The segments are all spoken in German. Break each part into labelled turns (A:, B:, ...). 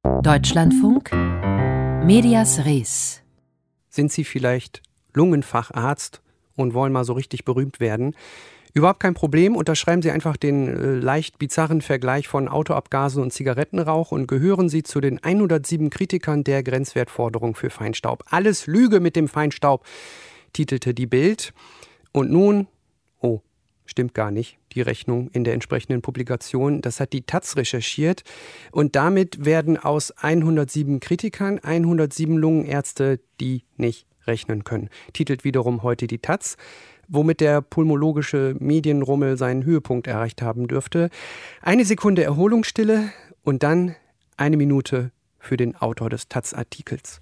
A: Deutschlandfunk Medias Res.
B: Sind Sie vielleicht Lungenfacharzt und wollen mal so richtig berühmt werden? Überhaupt kein Problem, unterschreiben Sie einfach den leicht bizarren Vergleich von Autoabgasen und Zigarettenrauch und gehören Sie zu den 107 Kritikern der Grenzwertforderung für Feinstaub. Alles Lüge mit dem Feinstaub, titelte die Bild. Und nun, stimmt gar nicht, die Rechnung in der entsprechenden Publikation. Das hat die taz recherchiert. Und damit werden aus 107 Kritikern 107 Lungenärzte, die nicht rechnen können. Titelt wiederum heute die taz, womit der pulmologische Medienrummel seinen Höhepunkt erreicht haben dürfte. 1 Sekunde Erholungsstille und dann 1 Minute für den Autor des taz-Artikels.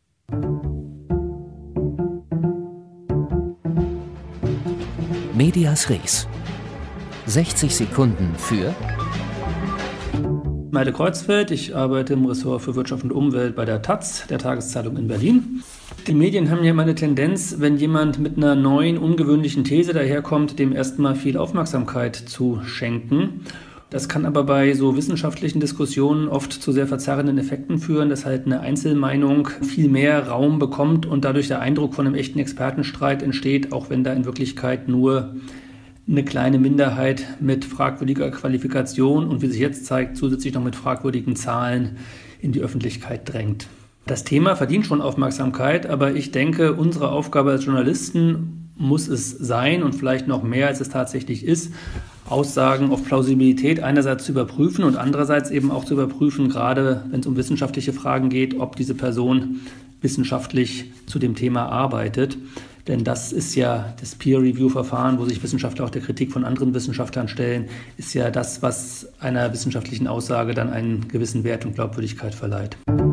A: Medias Res. 60 Sekunden für
C: Malte Kreuzfeld, ich arbeite im Ressort für Wirtschaft und Umwelt bei der taz, der Tageszeitung in Berlin. Die Medien haben ja immer eine Tendenz, wenn jemand mit einer neuen, ungewöhnlichen These daherkommt, dem erstmal viel Aufmerksamkeit zu schenken. Das kann aber bei so wissenschaftlichen Diskussionen oft zu sehr verzerrenden Effekten führen, dass halt eine Einzelmeinung viel mehr Raum bekommt und dadurch der Eindruck von einem echten Expertenstreit entsteht, auch wenn da in Wirklichkeit nur eine kleine Minderheit mit fragwürdiger Qualifikation und wie sich jetzt zeigt, zusätzlich noch mit fragwürdigen Zahlen in die Öffentlichkeit drängt. Das Thema verdient schon Aufmerksamkeit, aber ich denke, unsere Aufgabe als Journalisten muss es sein und vielleicht noch mehr, als es tatsächlich ist, Aussagen auf Plausibilität einerseits zu überprüfen und andererseits eben auch zu überprüfen, gerade wenn es um wissenschaftliche Fragen geht, ob diese Person wissenschaftlich zu dem Thema arbeitet. Denn das ist ja das Peer-Review-Verfahren, wo sich Wissenschaftler auch der Kritik von anderen Wissenschaftlern stellen, ist ja das, was einer wissenschaftlichen Aussage dann einen gewissen Wert und Glaubwürdigkeit verleiht.